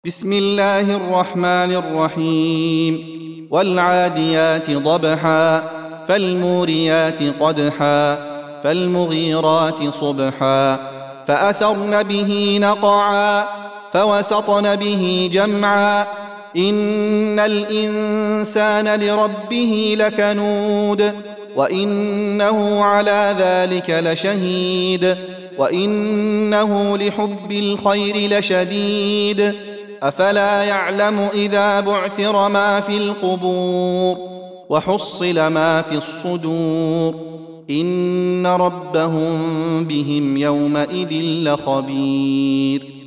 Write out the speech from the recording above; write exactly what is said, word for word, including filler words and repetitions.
بسم الله الرحمن الرحيم والعاديات ضبحا فالموريات قدحا فالمغيرات صبحا فأثرن به نقعا فوسطن به جمعا إن الإنسان لربه لكنود وإنه على ذلك لشهيد وإنه لحب الخير لشديد أفلا يعلم إذا بعثر ما في القبور وحصل ما في الصدور إن ربهم بهم يومئذ لخبير